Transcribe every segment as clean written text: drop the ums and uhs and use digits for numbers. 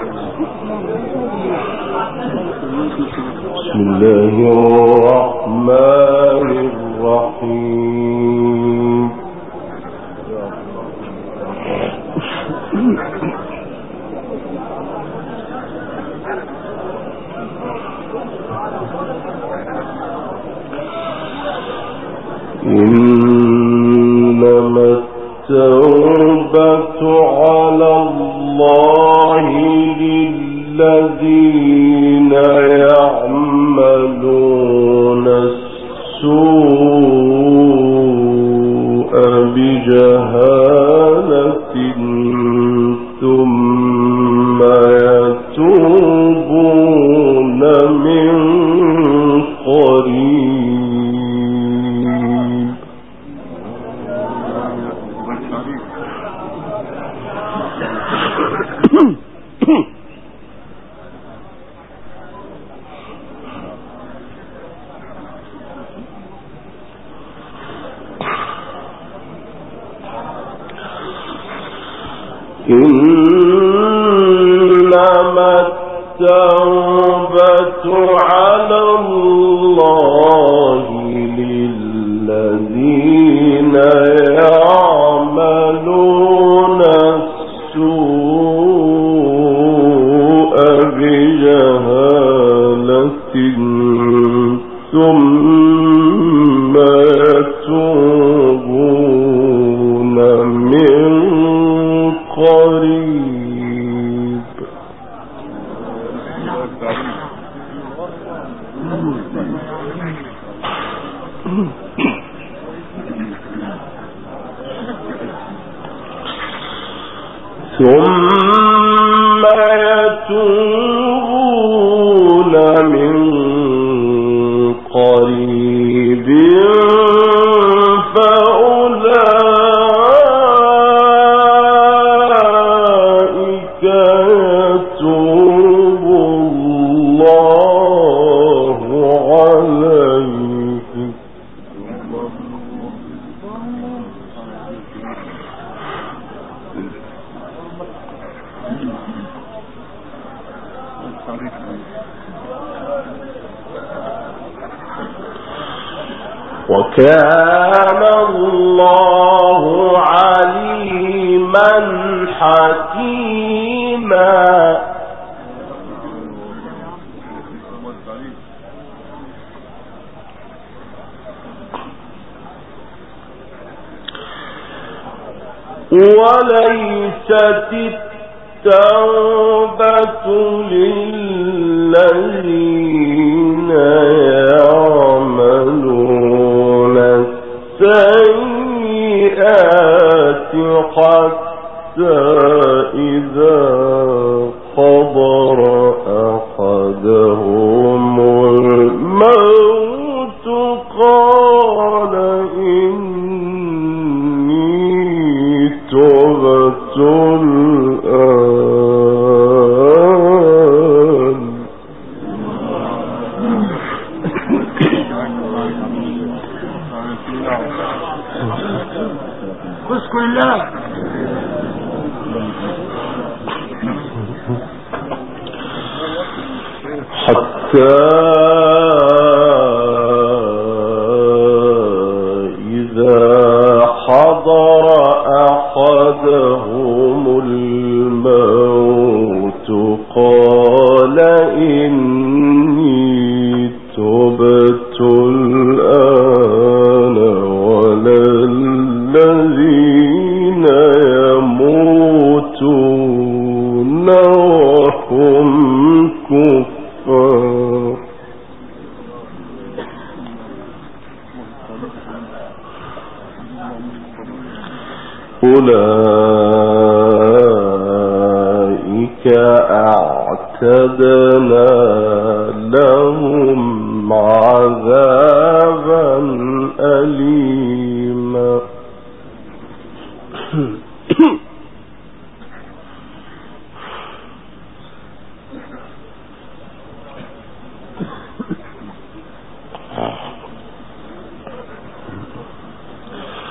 بسم الله الرحمن الرحيم. إنما التوبة على الله للذين يعملون السوء بجهالة ثم يتوبون من قريب إنما التوبة على الله للذين يعملون السوء بجهالة ثم يتوبون من قريب ثم يتوبون من قريب فأولئك يتوب الله عليهم وكان الله عليما حكيما. وليست التوبة للذين يعملون السيئات حتى إذا حضر أحدهم الموت قال إني تبت الآن. اذكر الله. حتى إذا حضر أحدهم الموت قال إني تبت الآن ولا الذين يموتون وهم كفار. أولئك أعتدنا لهم عذابا أليما.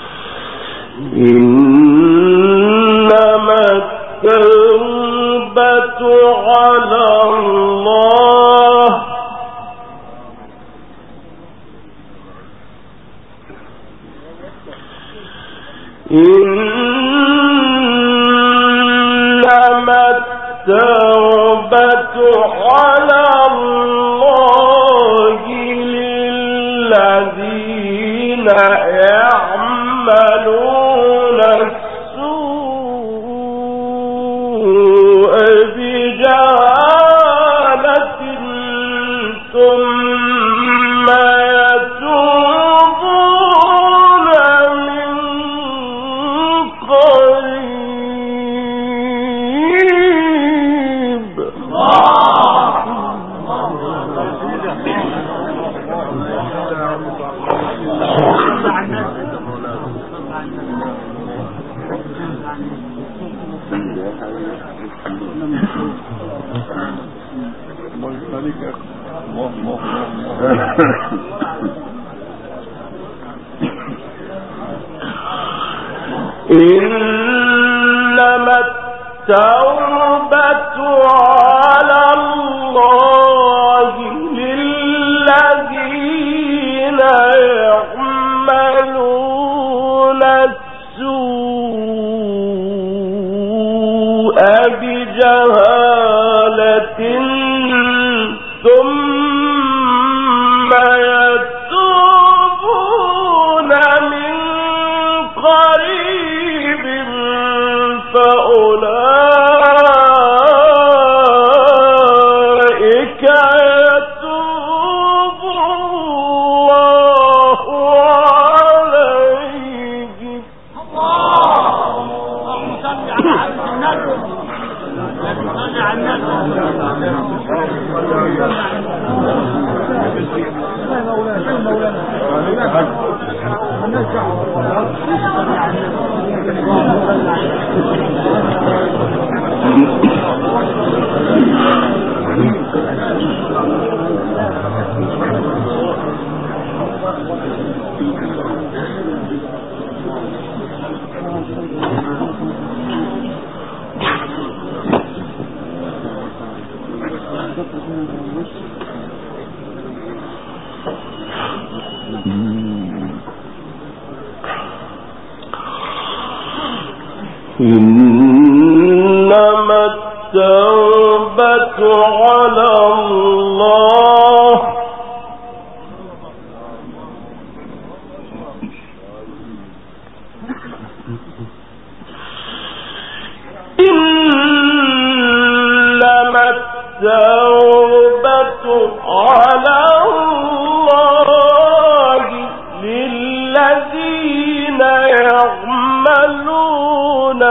إنما التوبة إنما التوبة على الله للذين يعملون السوء بجهالة ثم يتوبون من قريب فأولئك يتوب الله عليهم. اللهم صل على النبي. إنما التوبة على الله إنما التوبة على الله للذين يعملون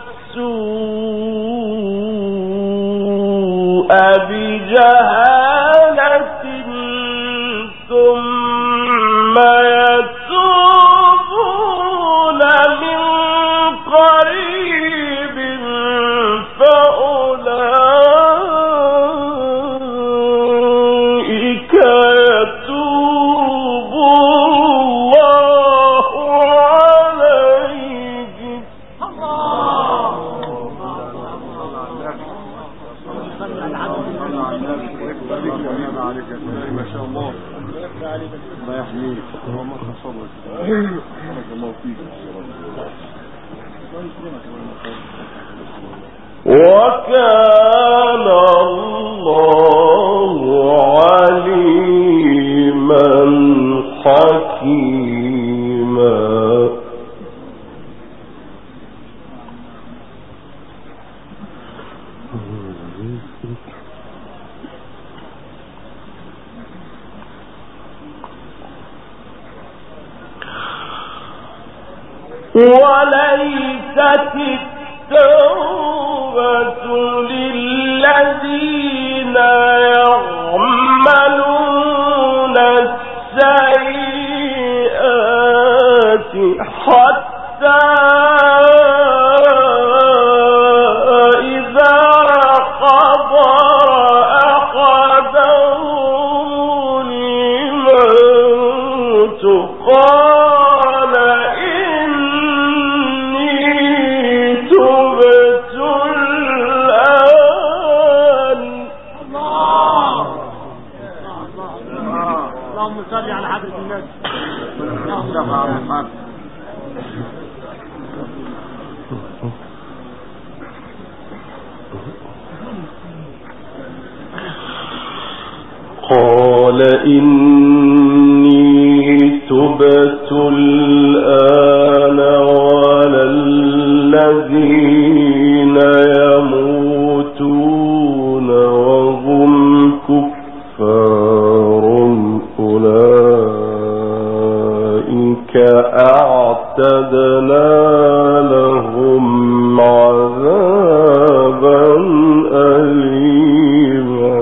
السوء بجهالة ثم يتوبون من قريب فأولئك يتوب الله عليهم. ما شاء الله. الله يحميك. اللهم صل وسلم. بارك الله فيك. وكان الله عليما حكيما. وليست التوبة للذين يعملون السيئات حتى إذا حضر أحدهم الموت قال إني تبت الآن قال إني تبت الآن ولا الذين يموتون وهم كفار أولئك أعتدنا لهم عذابا أليما.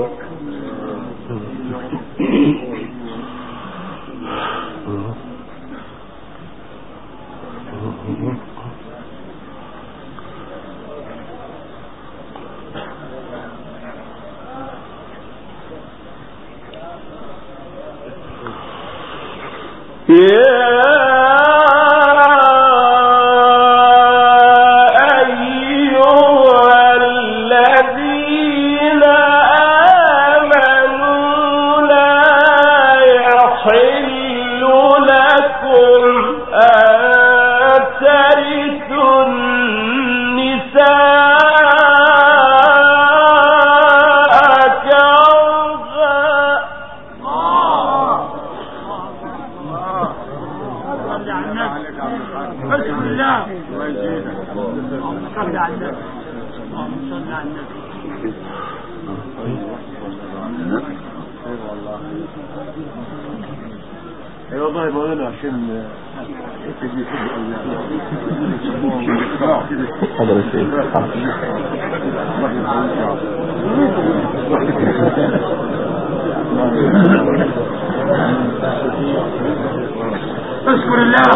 والله مولانا عشان حضر الشيء اشكر الله.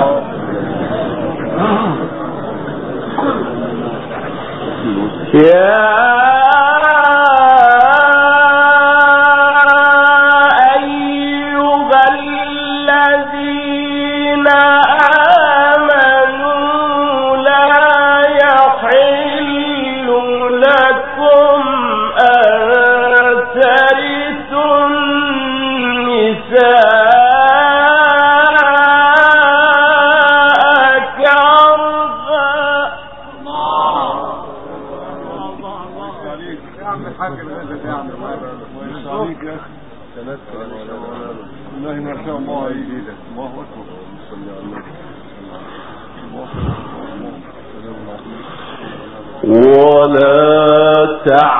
ولا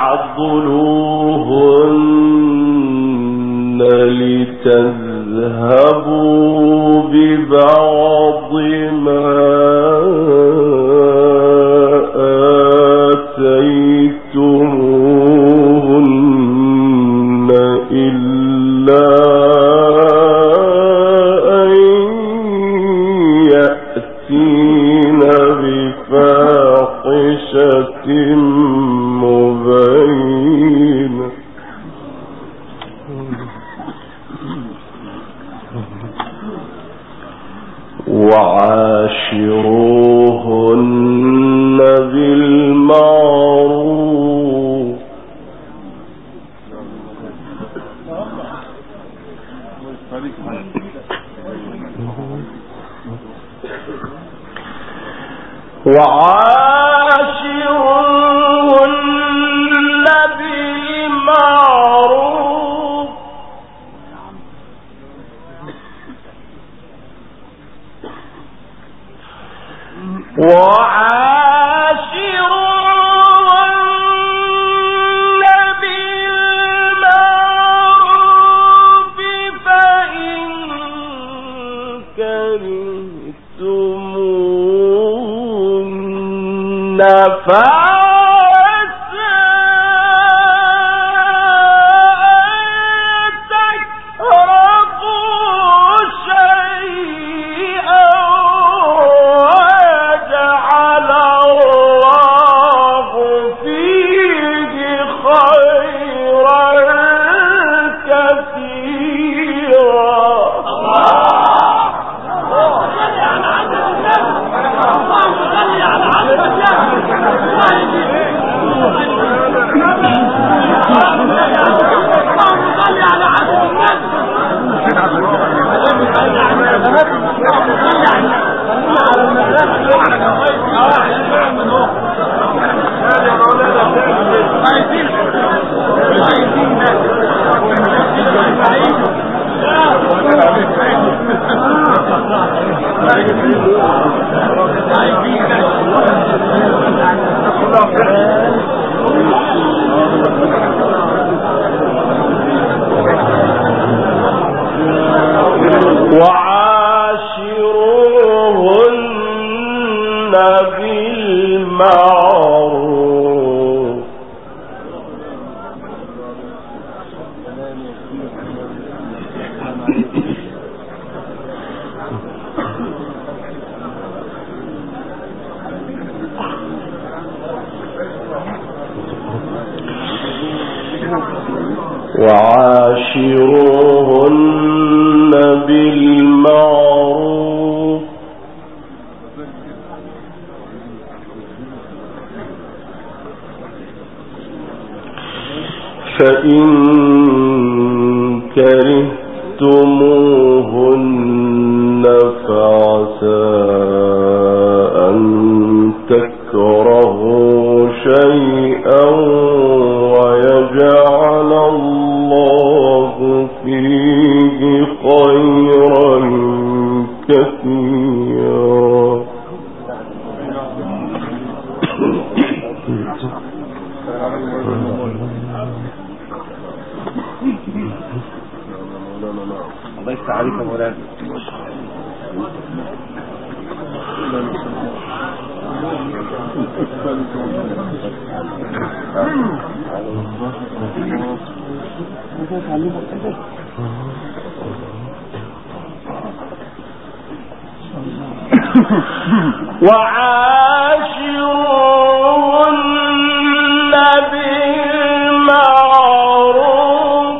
تعضلوهن لتذهبوا ببعض ما آتيتموهن إلا أن يأتين بفاحشة مبينة. وعاشروهن بالمعروف وعاشروهن بالمعروف فإن كرهتموهن فعسى أن تكرهوا شيئا ويجعل الله فيه خيرا كثيرا. وعاشروهن بالمعروف فإن كرهتموهن فعسى أن تكرهوا شيئا ويجعل الله فيه خيرا كثيرا. الله يفتح عليك يا مولانا. وعاشروهن بالمعروف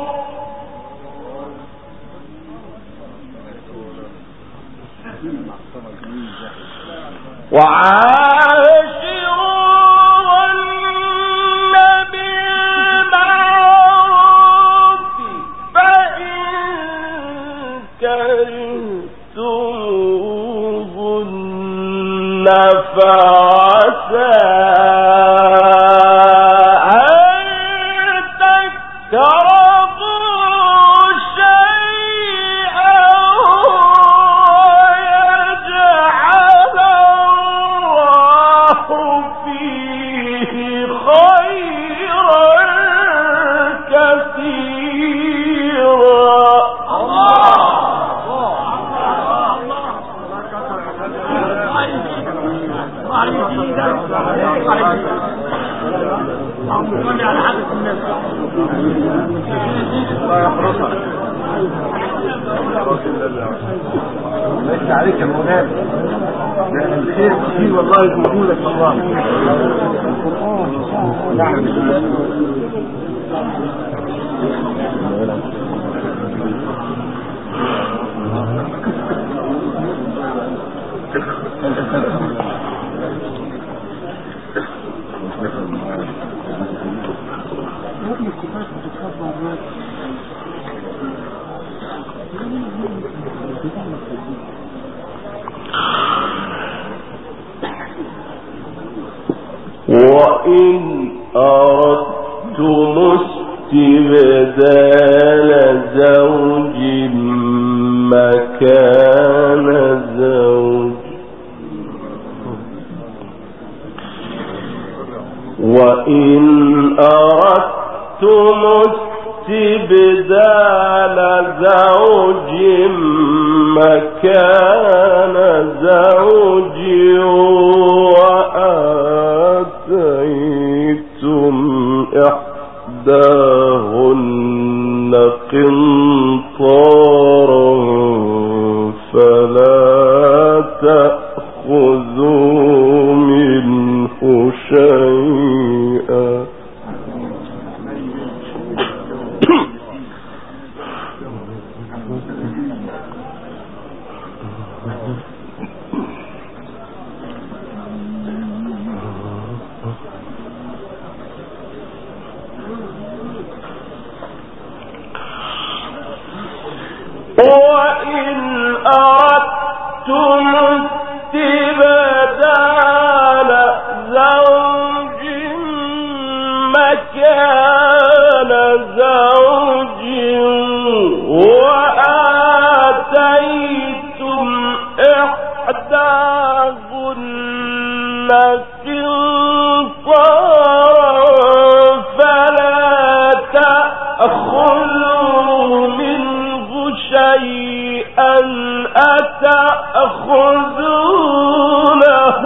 فإن كرهتموهن فعسى أن تكرهوا شيئا ويجعل الله فيه خيرا كثيرا. ليس عليك يا مولانا، الخير كثير والله يجمعونك الله. نعم وإن أردتم استبدال زوج مكان زوج وإن أردتم استبدال زوج مكان زوج وآتيتم إحداهن قنطارا فلا تأخذوا منه شيئا. وإن أردتم استبدال زوج مكان زوج وآتيتم إحداهن قنطارا فلا تأخذوا منه شيئا أتأخذونه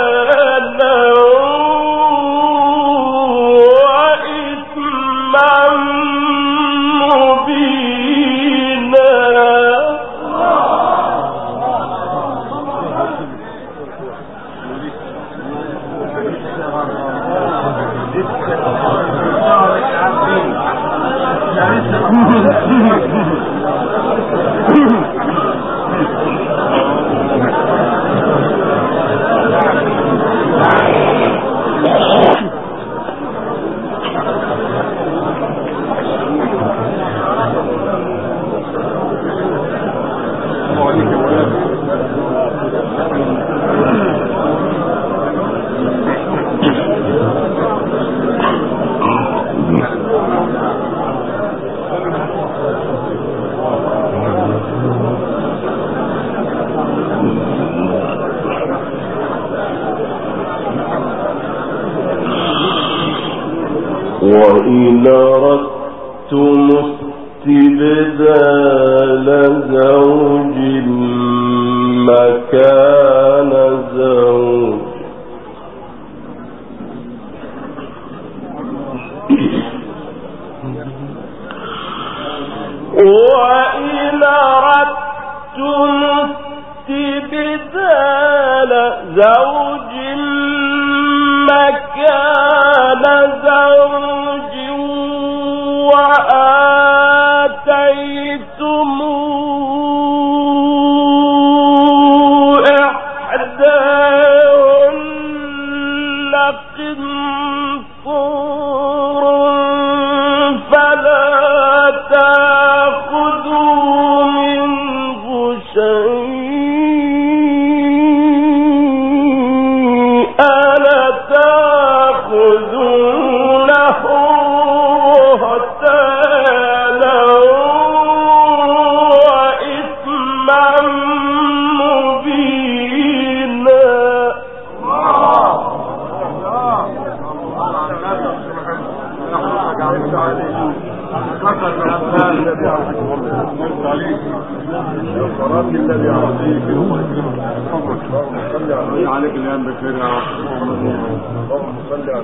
بهتانا وإثما وإن أردتم استبدال زوج مكان زوج وإن أردتم استبدال زوج مكان زوج وآتيتم إحداهن قنطارا فلا تأخذوا منه شيئا تأخذونه بهتانا وإثما مبينا. عليك الآن بخير يا رب. اللهم صل على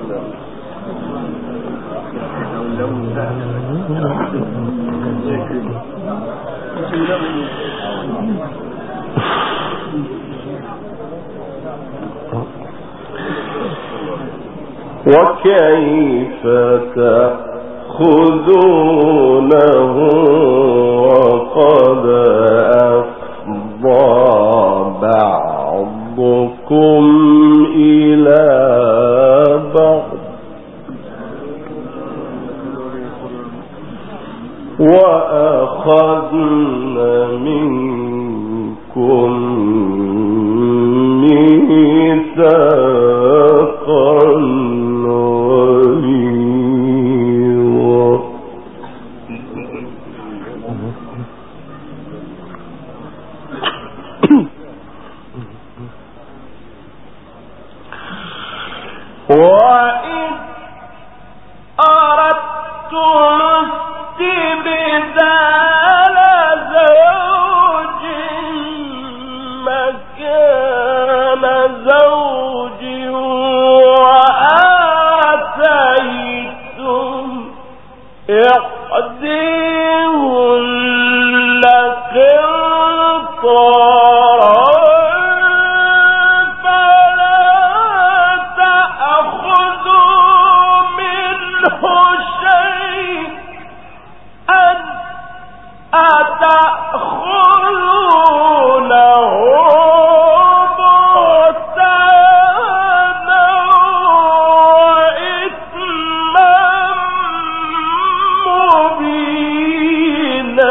وكيف تأخذونه وقد أفضى بعضكم إلى بعض وأخذن منكم ميثاقا غليظا. وإذ أردتم استبدال زوج مكان زوج وآتيتم إحداهن قنطارا أتأخذونه بهتانا وإثما مبينا.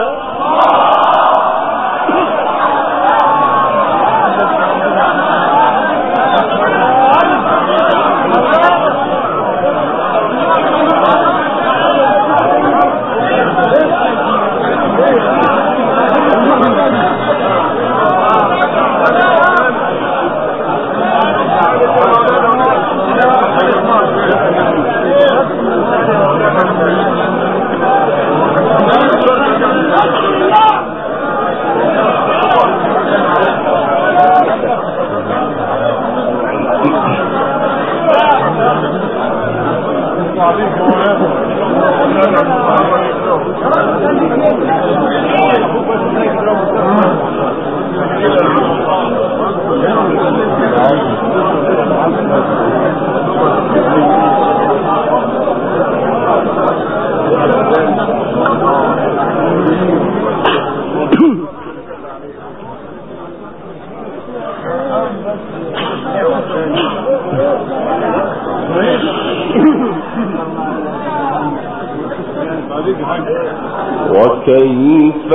وكيف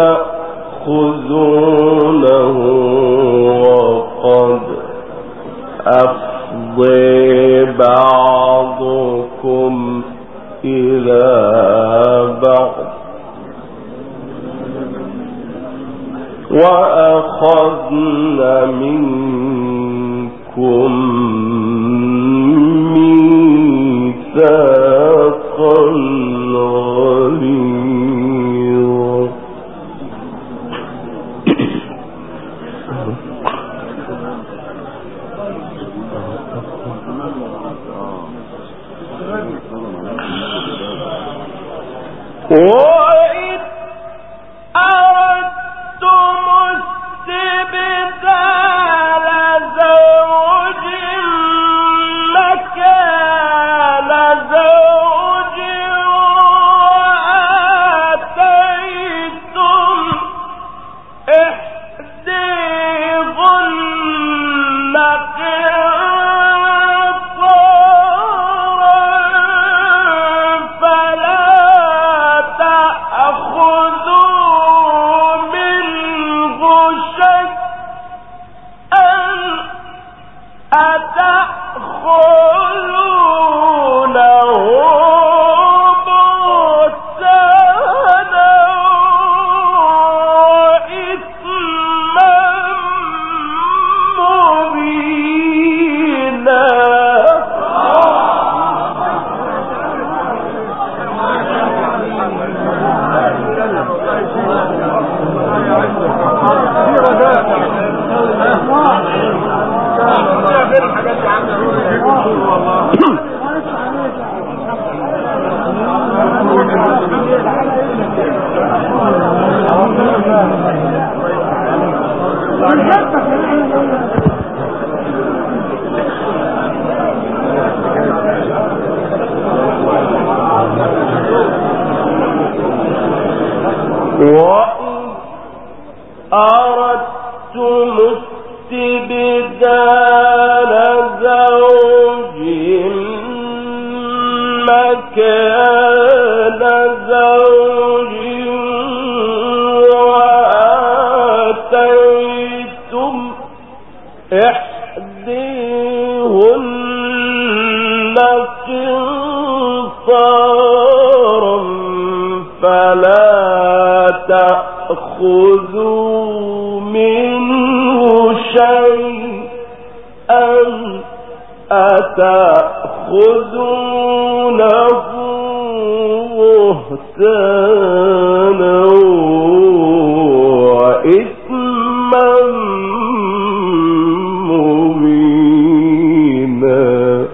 تأخذونه وقد أفضى بعضكم إلى بعض وأخذن منكم ميثاقا وإذ أردتم استبدال زوج مكان زوج وآتيتم إحداهن قنطارا فلا تأخذوا منه شيئا أتأخذونه بهتانا وإثما مبينا. وإن أردتم استبدال زوج مكان زوج وآتيتم إحداهن قنطارا فلا تأخذوا منه شيئا أتأخذونه بهتانا وإثما مبينا.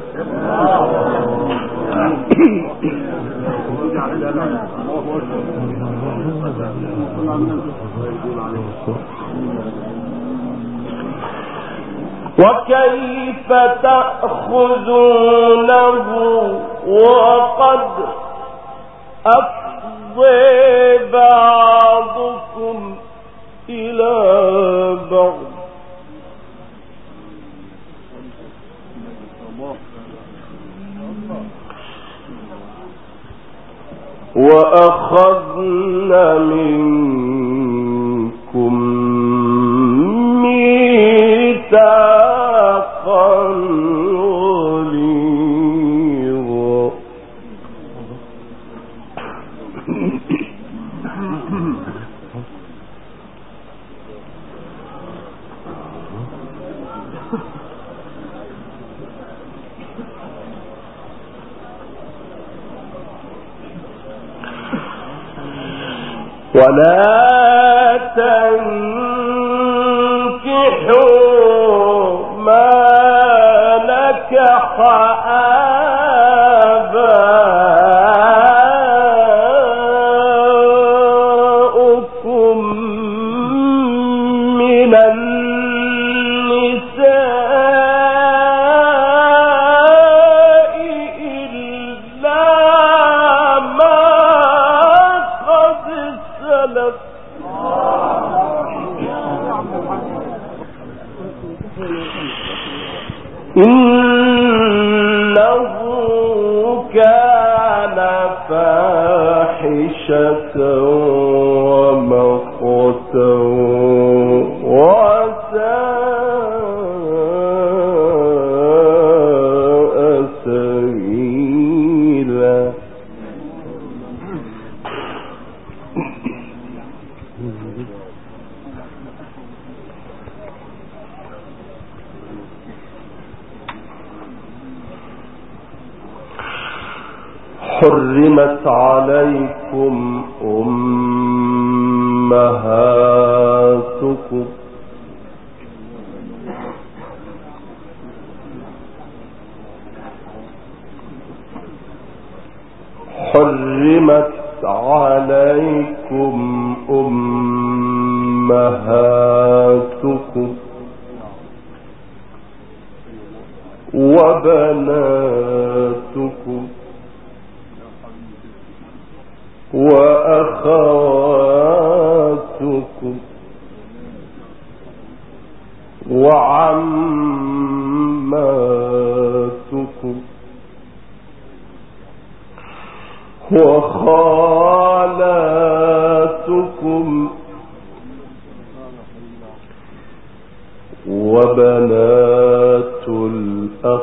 وكيف تأخذونه وقد أفضى بعضكم إلى بعض وأخذن منكم ميثاقا غليظا. ولا تنكحوا ما نكح آباؤكم من النساء إلا ما قد سلف إنه كان فاحشة ومقتا وساء سبيلا. حرمت عليكم أمهاتكم حرمت عليكم أمهاتكم وبناتكم وأخواتكم وعماتكم وخالاتكم وبنات الأخ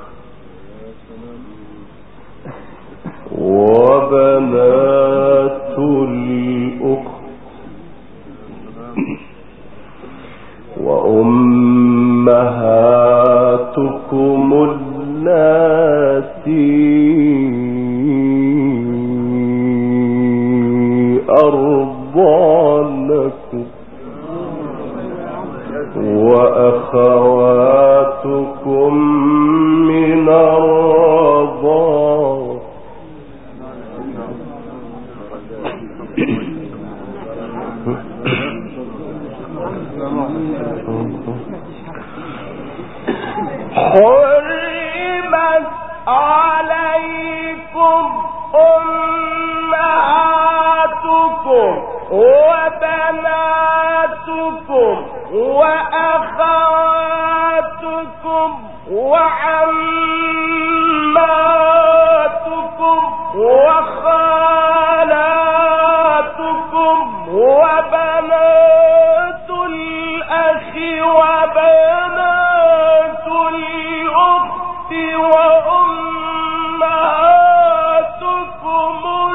وبنات الأخت وأمهاتكم اللاتي أرضعنكم وأخواتكم من الرضاعة حرمت عليكم أمهاتكم وبناتكم وأخواتكم وعماتكم وخالاتكم وبنات الأخ وبنات الأخت وأمهاتكم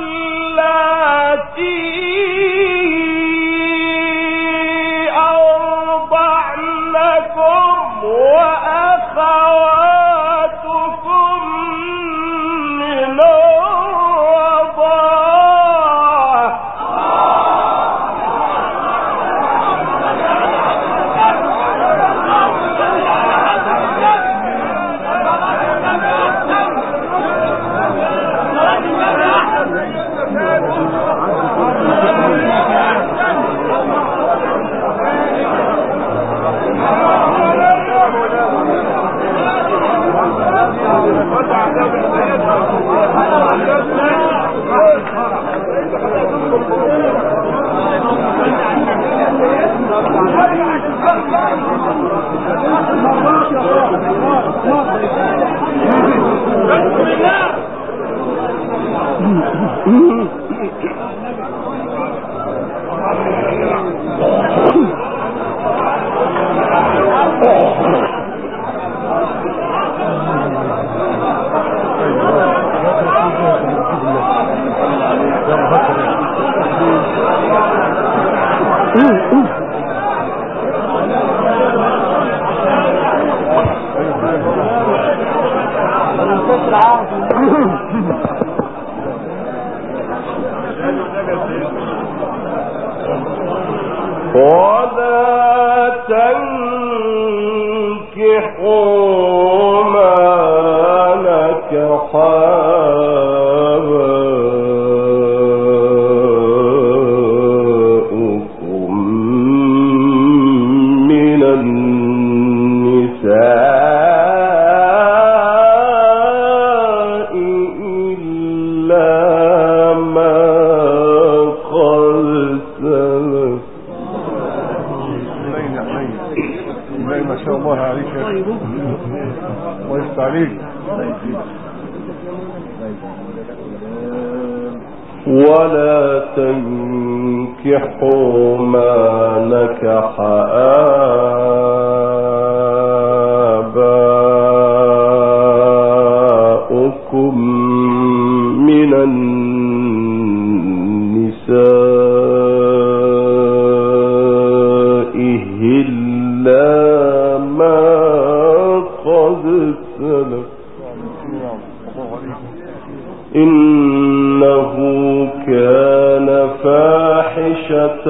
اللاتي أرضعنكم وأخواتكم من الرضاعة ولا تنكحوا ما نكح آباؤكم من النساء إلا ما قد سلف. ما شاء الله عليك يا اخي، الله يفتح عليك. ولا تنكحوا ما نكح آباؤكم من النساء إلا ما قد سلف إنه كان فاحشة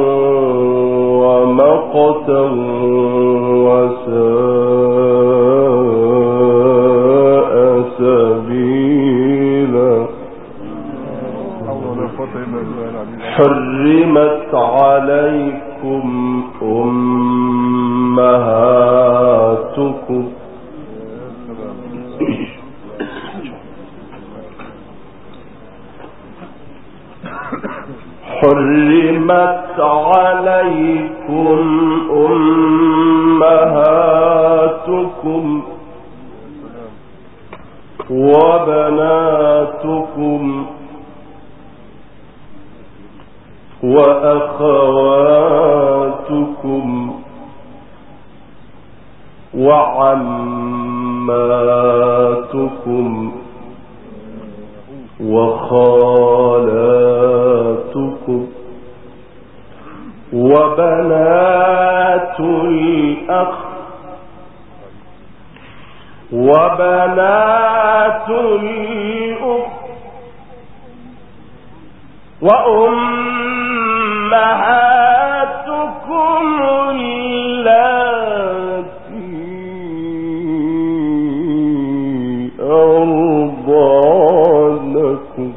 ومقتا وساء سبيلا. حرمت عليكم أمهاتكم حرمت عليكم أمهاتكم وبناتكم وأخواتكم وعماتكم وخالاتكم وبنات الأخ وبنات الأخت وأمهاتكم اللاتي أرضعنكم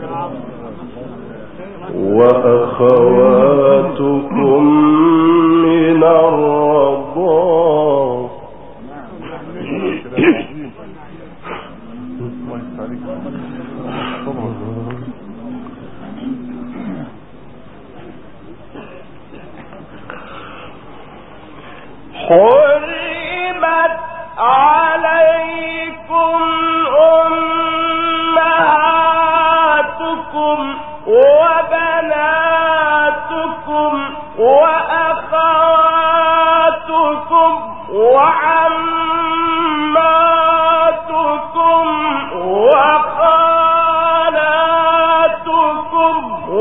وأخواتكم من الرضاعة حرمت عليكم أمهاتكم وبناتكم وأخواتكم وعماتكم وخالاتكم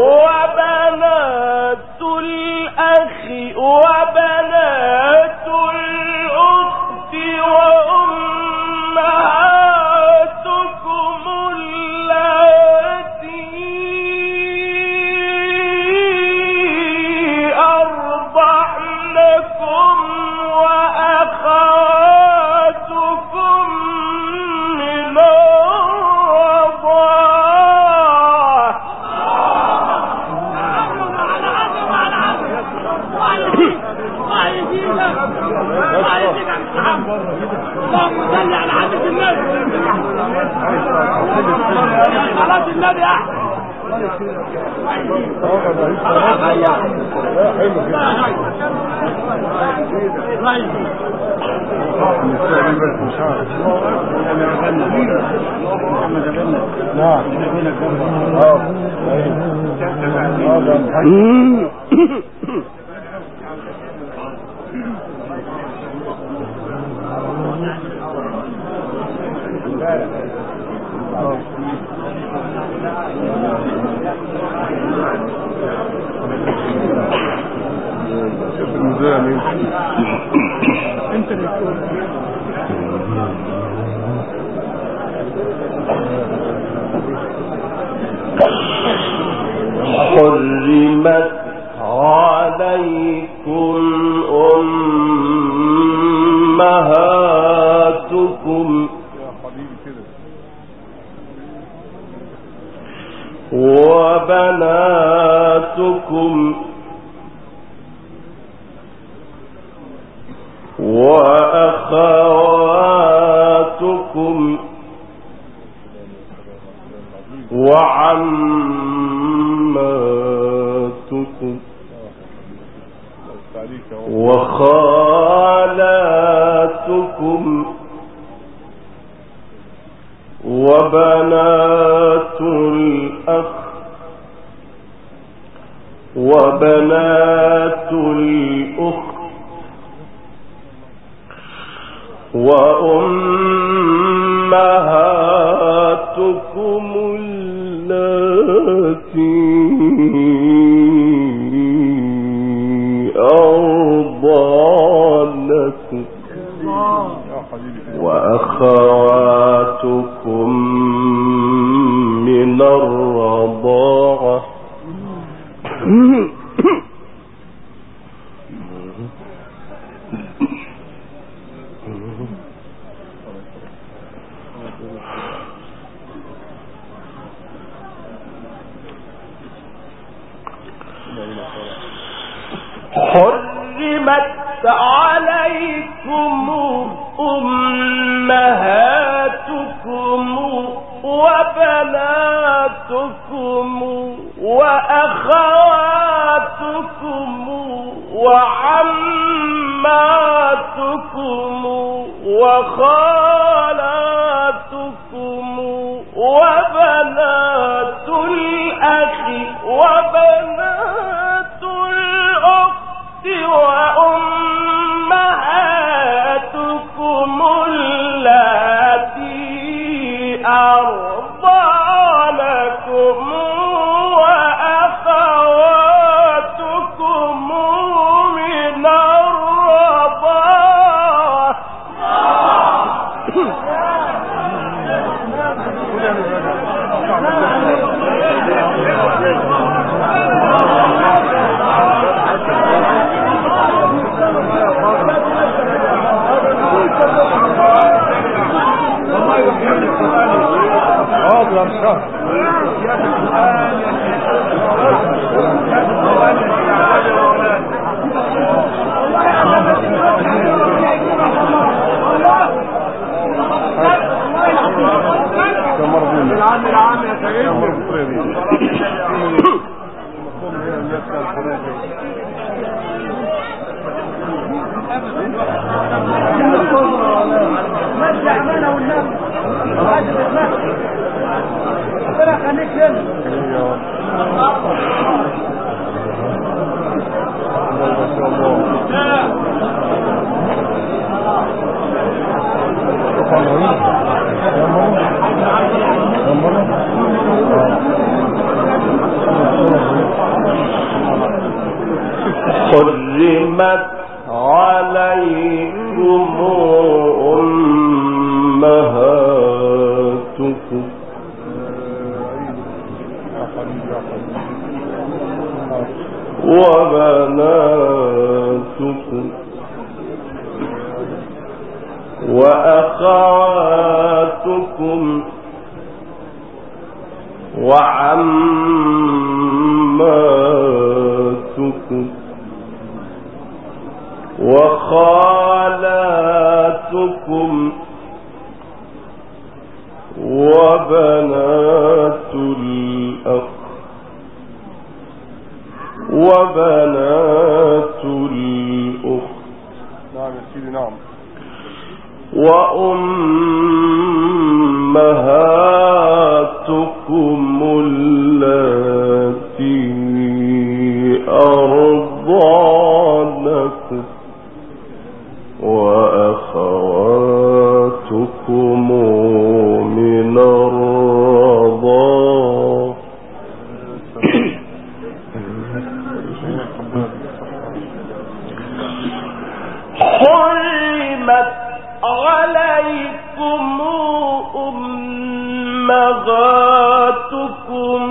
وبنات الأخ وبنات الأخت وأمهاتكم اللاتي أرضعنكم وأخواتكم من اللهم صل على حضرة النبي صلاة النبي انت اللي تقول حرمت عليكم أمهاتكم وبناتكم وأخواتكم وعماتكم وخالاتكم وبنات الأخ وبنات الأخت وأمهاتكم اللاتي أرضعنكم وأخواتكم من الرضاعة حرمت عليكم أمهاتكم وبناتكم وأخواتكم وعماتكم وخالاتكم وبنات الأخ وبنات الأخت وأمهاتكم اللاتي أرضعنكم وأخواتكم من الرضاعة العام يا سيدي حرمت عليكم أمهاتكم وبناتكم وأخواتكم وعماتكم وخالاتكم وبنات الأخ وبنات الأخت نعم يا سيدي نعم وأمهاتكم اللاتي أرضعنكم وأخواتكم من الرضاعة حرمت عليكم أمهاتكم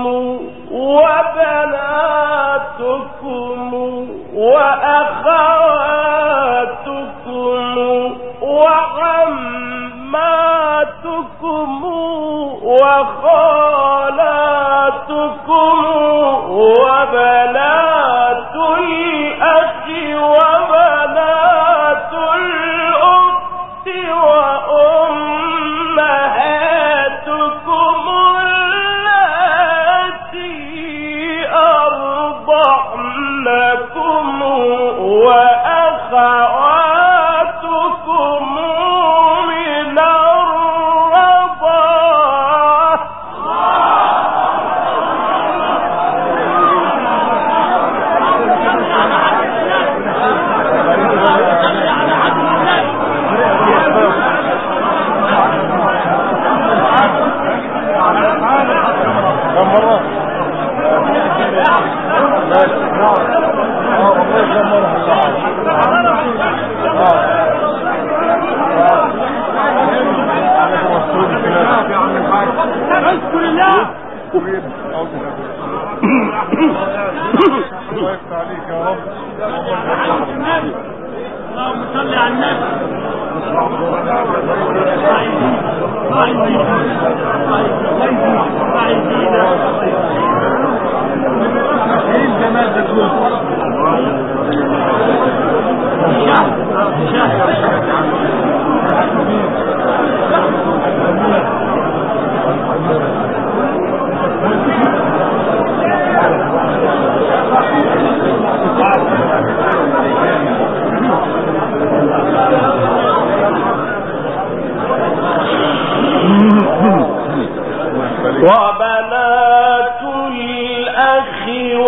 وبناتكم وأخواتكم وعماتكم وخالاتكم وبنات الأخ وبنات الأخت وأمهاتكم اللاتي أرضعنكم وأخواتكم من الرضاعة كم مرة؟ ماشي اذكر الله الله يفتح عليك يا رب اللهم صل على النبي جمال وبنات الأخ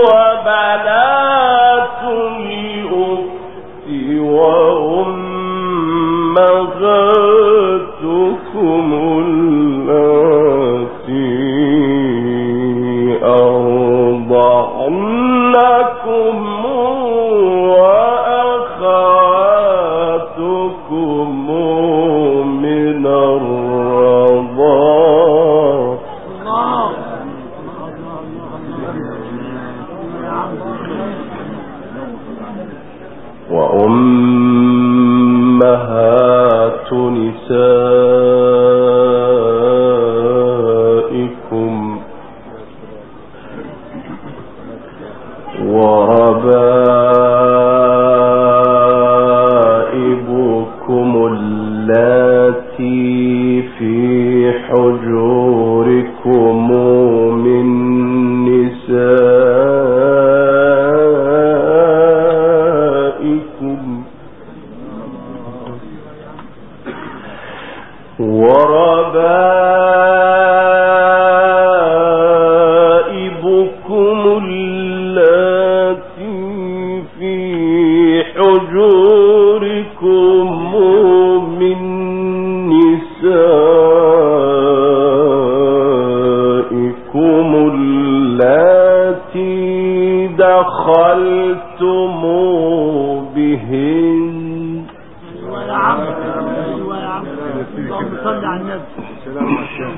وبنات الأخت وأمهاتكم اللاتي أرضعنكم وأخواتكم من الرضاعة وأمهات نسائكم وربائبكم اللاتي في حجوركم من نسائكم وربائبكم اللاتي في حجوركم من نسائكم اللاتي دخلتم بهن صلى على النبي السلام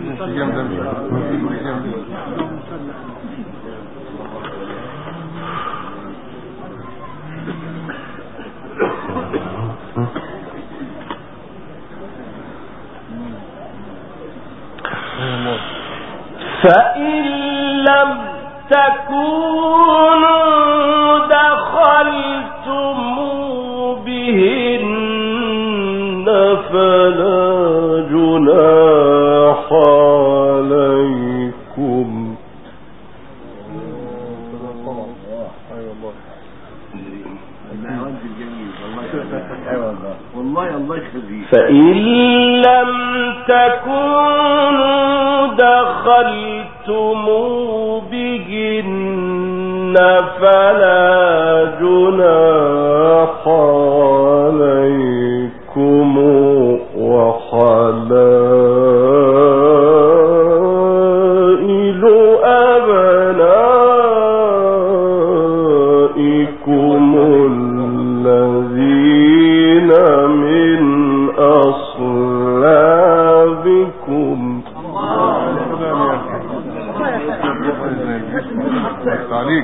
فإن لم تكونوا دخلتم بهن فلا جناح عليكم فإن لم تكونوا دخلتم بهن فلا جناح عليكم وحلائل أبنائكم الذين من أصلابكم عليك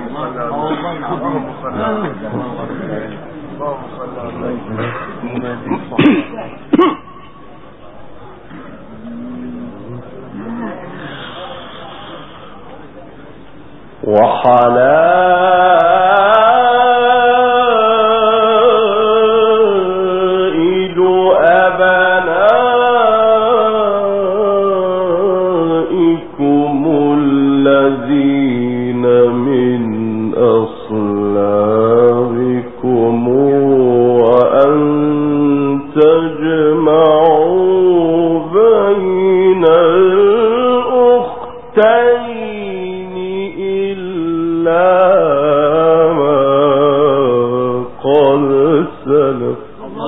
وحلائل أبنائكم الذين من أصلابكم وأن تجمعوا بين الأختين إلا ما قد سلف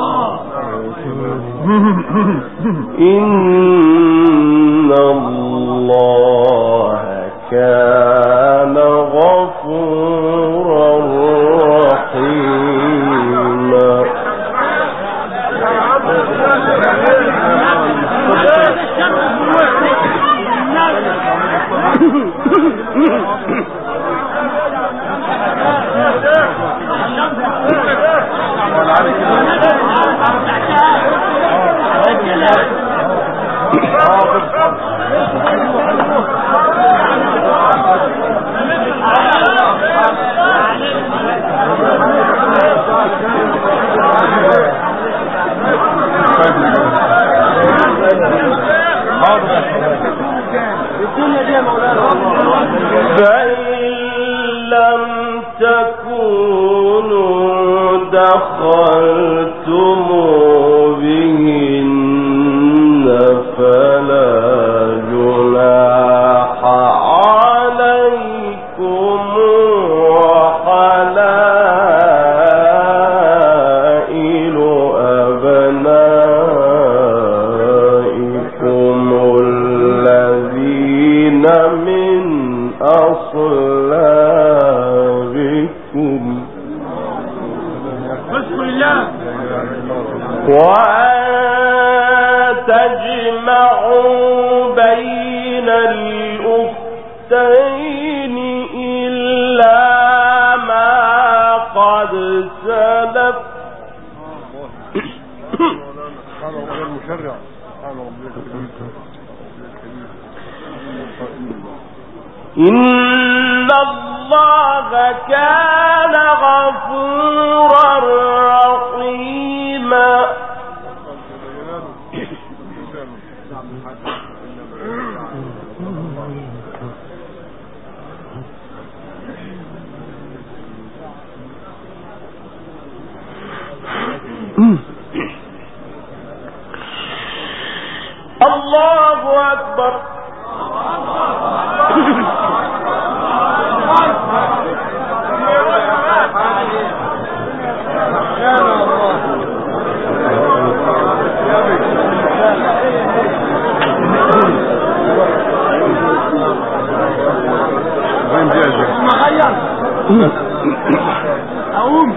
إن الله كان غفورا رحيما. فإن لم تكونوا دخلتم بهن فلا جناح أصلابكم بسم الله وأن تجمعوا بين الأختين إلا ما قد سلف إن الله كان غفورا رحيما الله أكبر أقوم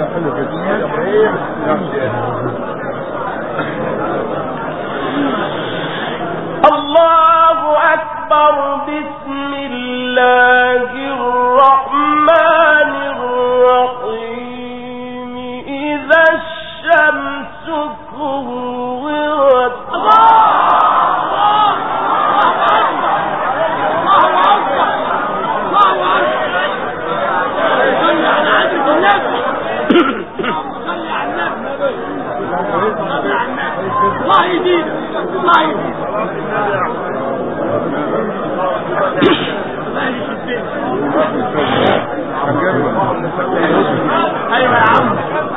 الله أكبر بسم الله الرحمن الرحيم إذا الشمس كورت الله يزيد الله يزيد ايوه يا عم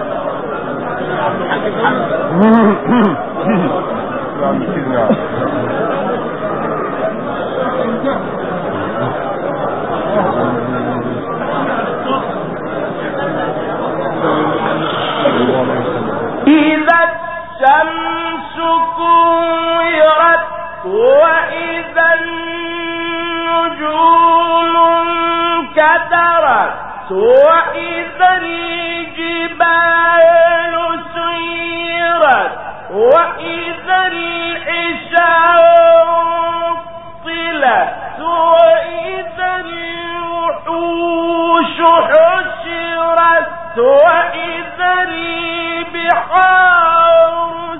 إذا الشمس كورت وإذا النجوم انكدرت وإذا الجبال سيرت وإذا العشار طلت وإذا الوحوش حشرت وإذا البحار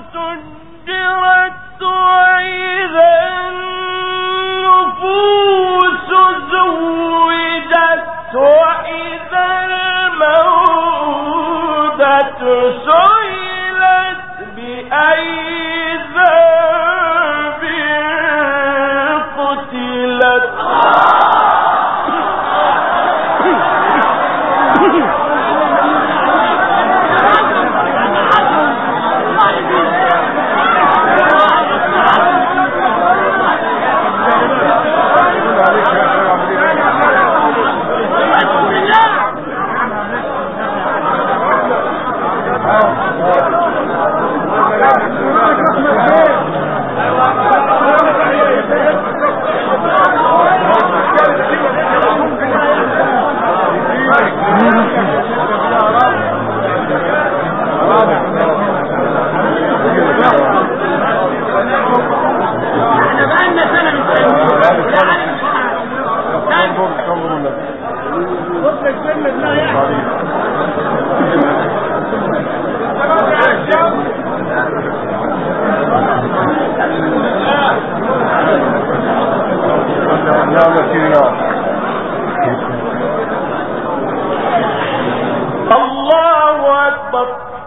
سجرت وإذا النفوس زوجت وإذا الموءودة سئلت بأي ذنب قتلت الله أكبر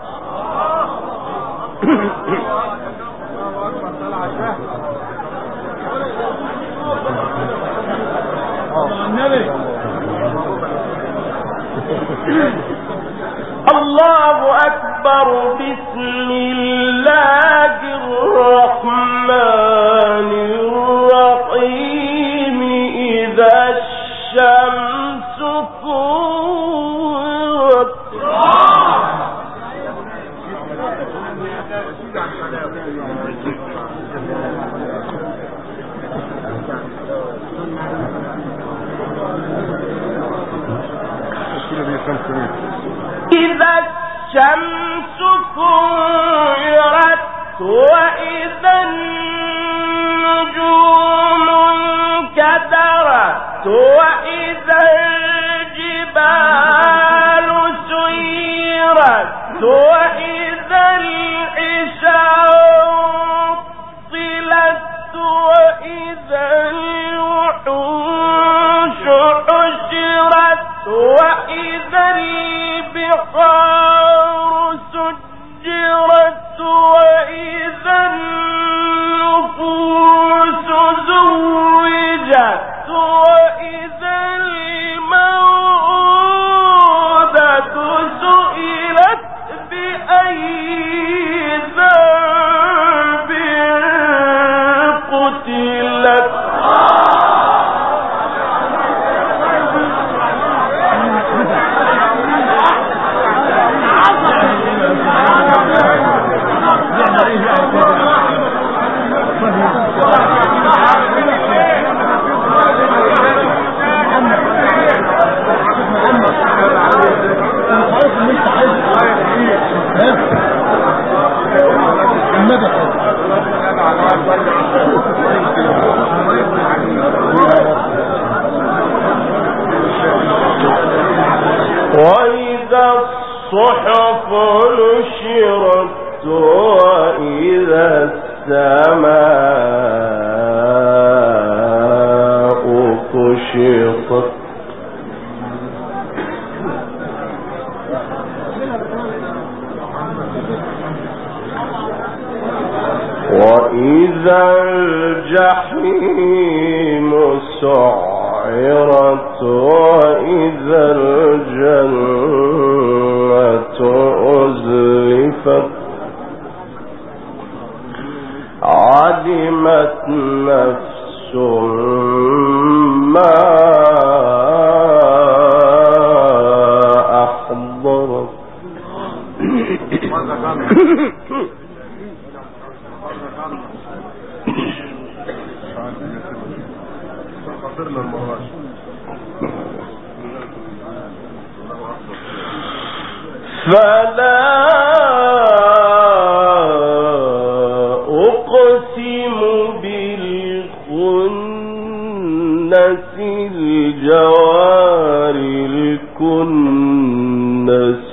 الله أكبر بسم الله الرحمن الرحيم إذا الشمس كورت إذا الشمس كورت وإذا النجوم انكدرت وإذا الجبال سيرت وإذا العشار طلت وإذا الوحوش حشرت وإذا البحار سجرت وإذا النفوس زوجت وإذا الموءودة سئلت بأي ذنب قتلت وإذا الصحف نشرت وإذا السماء كشطت وإذا الجحيم سعرت وإذا الجنة أزلفت علمت نفس ما أحضرت فلا أقسم بالخنس الجوار الكنس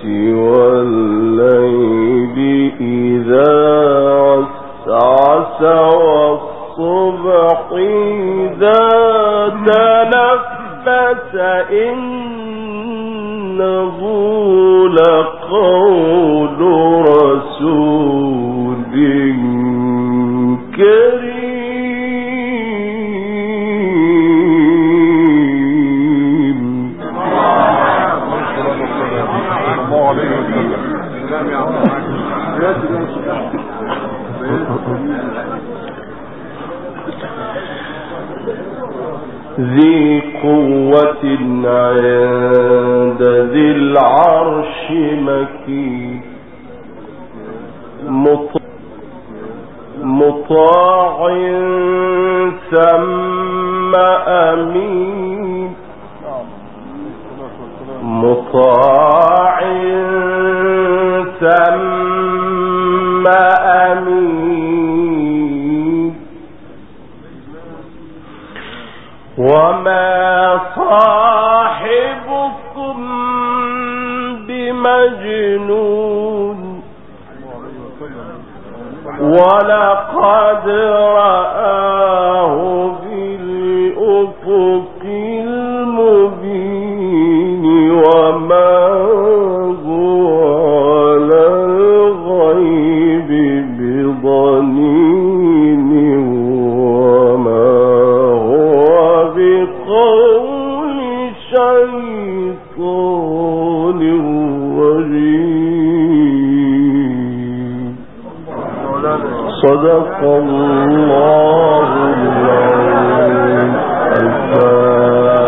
والليل إذا عسعس والصبح إذا تنفس إنه لقول رسول كريم. ذي قوة عند ذي العرش مكين مطاع ثم أمين مطاع ثم أمين وما صاحبكم بمجنون ولقد رآه بالأفق المبين وما هو على الغيب بضنين وما هو بقول شيطان رجيم. صدق الله العظيم.